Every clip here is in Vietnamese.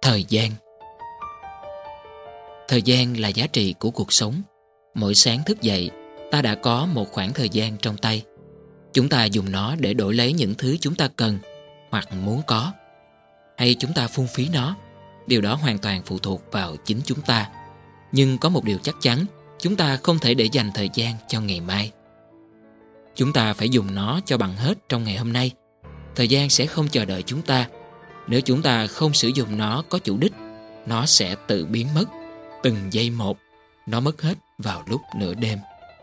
Thời gian. Thời gian là giá trị của cuộc sống. Mỗi sáng thức dậy, ta đã có một khoảng thời gian trong tay. Chúng ta dùng nó để đổi lấy những thứ chúng ta cần hoặc muốn có, hay chúng ta phung phí nó. Điều đó hoàn toàn phụ thuộc vào chính chúng ta. Nhưng có một điều chắc chắn, chúng ta không thể để dành thời gian cho ngày mai. Chúng ta phải dùng nó cho bằng hết trong ngày hôm nay. Thời gian sẽ không chờ đợi chúng ta. Nếu chúng ta không sử dụng nó có chủ đích, nó sẽ tự biến mất. Từng giây một, nó mất hết vào lúc nửa đêm.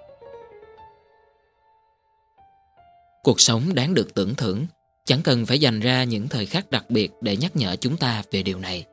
Cuộc sống đáng được tưởng thưởng. Chẳng cần phải dành ra những thời khắc đặc biệt để nhắc nhở chúng ta về điều này.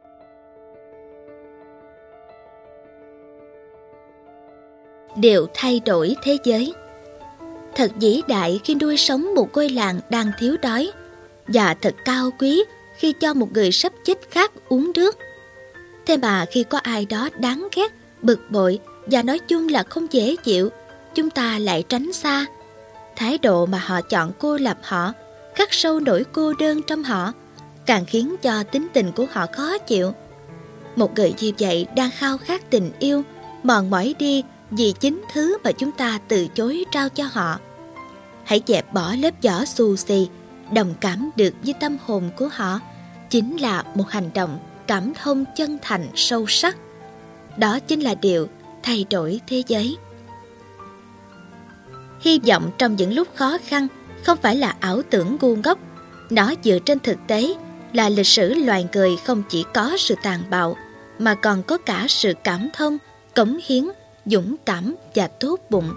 Điều thay đổi thế giới. Thật vĩ đại khi nuôi sống một ngôi làng đang thiếu đói, và thật cao quý khi cho một người sắp chết khát uống nước. Thế mà khi có ai đó đáng ghét, bực bội và nói chung là không dễ chịu, chúng ta lại tránh xa. Thái độ mà họ chọn cô lập họ, khắc sâu nỗi cô đơn trong họ, càng khiến cho tính tình của họ khó chịu. Một người như vậy đang khao khát tình yêu, mòn mỏi đi vì chính thứ mà chúng ta từ chối trao cho họ. Hãy dẹp bỏ lớp vỏ xù xì, đồng cảm được với tâm hồn của họ chính là một hành động cảm thông chân thành sâu sắc. Đó chính là điều thay đổi thế giới. Hy vọng trong những lúc khó khăn không phải là ảo tưởng ngu ngốc. Nó dựa trên thực tế là lịch sử loài người không chỉ có sự tàn bạo, mà còn có cả sự cảm thông, cống hiến, dũng cảm và tốt bụng.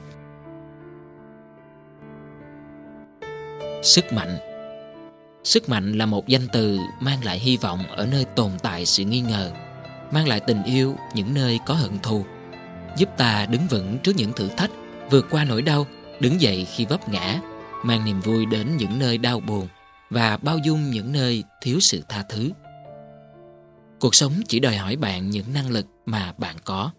Sức mạnh. Sức mạnh là một danh từ mang lại hy vọng ở nơi tồn tại sự nghi ngờ, mang lại tình yêu những nơi có hận thù, giúp ta đứng vững trước những thử thách, vượt qua nỗi đau, đứng dậy khi vấp ngã, mang niềm vui đến những nơi đau buồn và bao dung những nơi thiếu sự tha thứ. Cuộc sống chỉ đòi hỏi bạn những năng lực mà bạn có.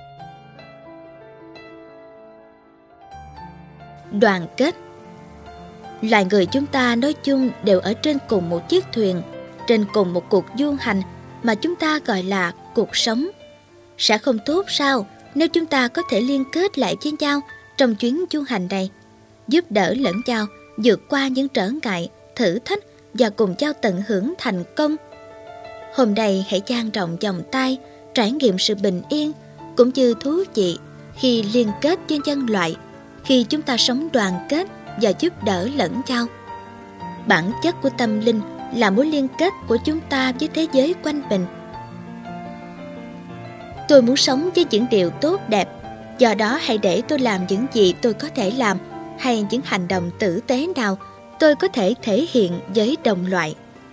Đoàn kết. Loài người chúng ta nói chung đều ở trên cùng một chiếc thuyền, trên cùng một cuộc du hành mà chúng ta gọi là cuộc sống. Sẽ không tốt sao nếu chúng ta có thể liên kết lại với nhau trong chuyến du hành này, giúp đỡ lẫn nhau vượt qua những trở ngại, thử thách và cùng nhau tận hưởng thành công. Hôm nay hãy dang rộng vòng tay, trải nghiệm sự bình yên cũng như thú vị khi liên kết với nhân loại, khi chúng ta sống đoàn kết và giúp đỡ lẫn nhau. Bản chất của tâm linh là mối liên kết của chúng ta với thế giới quanh mình. Tôi muốn sống với những điều tốt đẹp, do đó hãy để tôi làm những gì tôi có thể làm, hay những hành động tử tế nào tôi có thể thể hiện với đồng loại.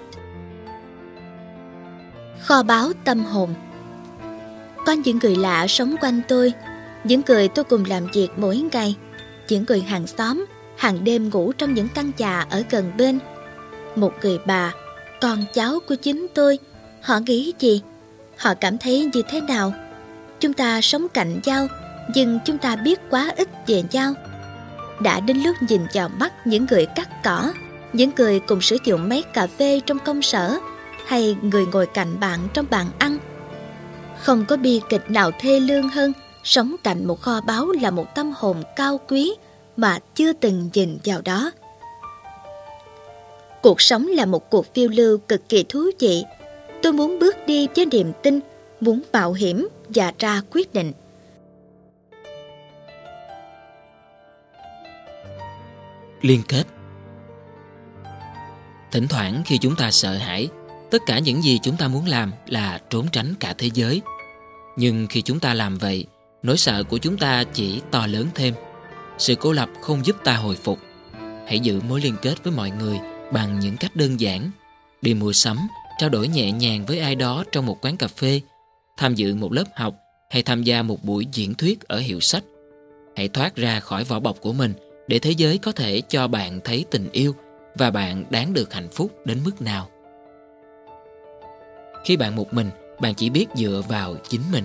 Kho báu tâm hồn. Có những người lạ sống quanh tôi, những người tôi cùng làm việc mỗi ngày, những người hàng xóm, hàng đêm ngủ trong những căn nhà ở gần bên. Một người bà, con cháu của chính tôi, họ nghĩ gì? Họ cảm thấy như thế nào? Chúng ta sống cạnh nhau, nhưng chúng ta biết quá ít về nhau. Đã đến lúc nhìn vào mắt những người cắt cỏ, những người cùng sử dụng máy cà phê trong công sở, hay người ngồi cạnh bạn trong bàn ăn. Không có bi kịch nào thê lương hơn sống cạnh một kho báu là một tâm hồn cao quý mà chưa từng nhìn vào đó. Cuộc sống là một cuộc phiêu lưu cực kỳ thú vị. Tôi muốn bước đi với niềm tin, muốn mạo hiểm và ra quyết định. Liên kết. Thỉnh thoảng khi chúng ta sợ hãi, tất cả những gì chúng ta muốn làm là trốn tránh cả thế giới. Nhưng khi chúng ta làm vậy, nỗi sợ của chúng ta chỉ to lớn thêm. Sự cô lập không giúp ta hồi phục. Hãy giữ mối liên kết với mọi người bằng những cách đơn giản. Đi mua sắm, trao đổi nhẹ nhàng với ai đó trong một quán cà phê, tham dự một lớp học hay tham gia một buổi diễn thuyết ở hiệu sách. Hãy thoát ra khỏi vỏ bọc của mình để thế giới có thể cho bạn thấy tình yêu và bạn đáng được hạnh phúc đến mức nào. Khi bạn một mình, bạn chỉ biết dựa vào chính mình.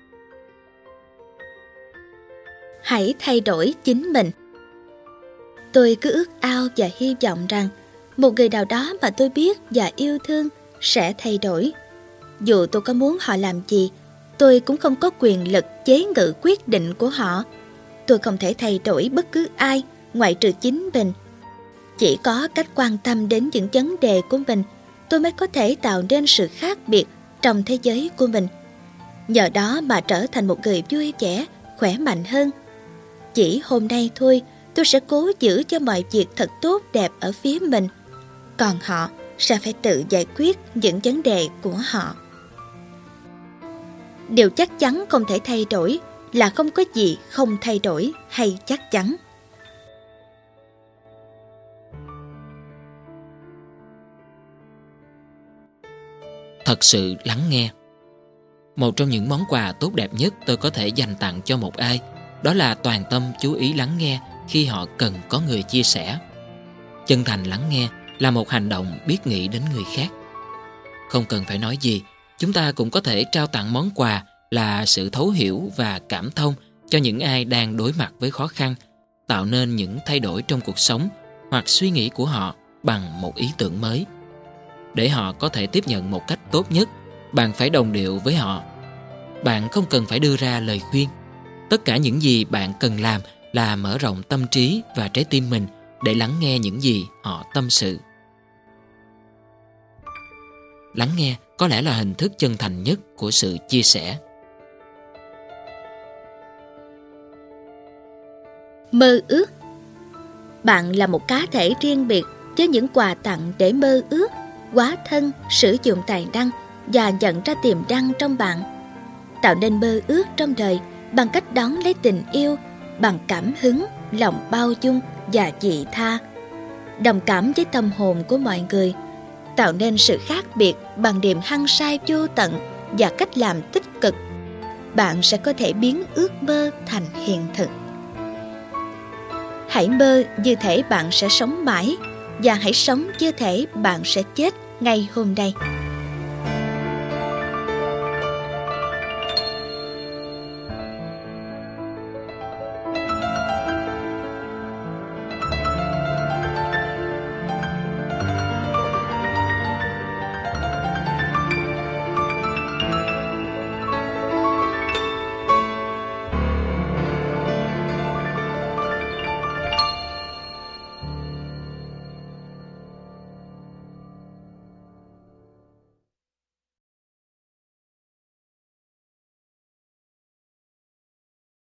Hãy thay đổi chính mình. Tôi cứ ước ao và hy vọng rằng một người nào đó mà tôi biết và yêu thương sẽ thay đổi. Dù tôi có muốn họ làm gì, tôi cũng không có quyền lực chế ngự quyết định của họ. Tôi không thể thay đổi bất cứ ai ngoại trừ chính mình. Chỉ có cách quan tâm đến những vấn đề của mình, tôi mới có thể tạo nên sự khác biệt trong thế giới của mình. Nhờ đó mà trở thành một người vui vẻ, khỏe mạnh hơn. Chỉ hôm nay thôi, tôi sẽ cố giữ cho mọi việc thật tốt đẹp ở phía mình. Còn họ sẽ phải tự giải quyết những vấn đề của họ. Điều chắc chắn không thể thay đổi là không có gì không thay đổi hay chắc chắn. Thật sự lắng nghe. Một trong những món quà tốt đẹp nhất tôi có thể dành tặng cho một ai, đó là toàn tâm chú ý lắng nghe khi họ cần có người chia sẻ. Chân thành lắng nghe là một hành động biết nghĩ đến người khác. Không cần phải nói gì, chúng ta cũng có thể trao tặng món quà là sự thấu hiểu và cảm thông cho những ai đang đối mặt với khó khăn, tạo nên những thay đổi trong cuộc sống hoặc suy nghĩ của họ bằng một ý tưởng mới. Để họ có thể tiếp nhận một cách tốt nhất, bạn phải đồng điệu với họ. Bạn không cần phải đưa ra lời khuyên. Tất cả những gì bạn cần làm là mở rộng tâm trí và trái tim mình để lắng nghe những gì họ tâm sự. Lắng nghe có lẽ là hình thức chân thành nhất của sự chia sẻ. Mơ ước. Bạn là một cá thể riêng biệt với những quà tặng để mơ ước, hóa thân, sử dụng tài năng và nhận ra tiềm năng trong bạn. Tạo nên mơ ước trong đời bằng cách đón lấy tình yêu, bằng cảm hứng, lòng bao dung và vị tha. Đồng cảm với tâm hồn của mọi người. Tạo nên sự khác biệt bằng niềm hăng say vô tận và cách làm tích cực. Bạn sẽ có thể biến ước mơ thành hiện thực. Hãy mơ như thể bạn sẽ sống mãi, và hãy sống như thể bạn sẽ chết ngay hôm nay.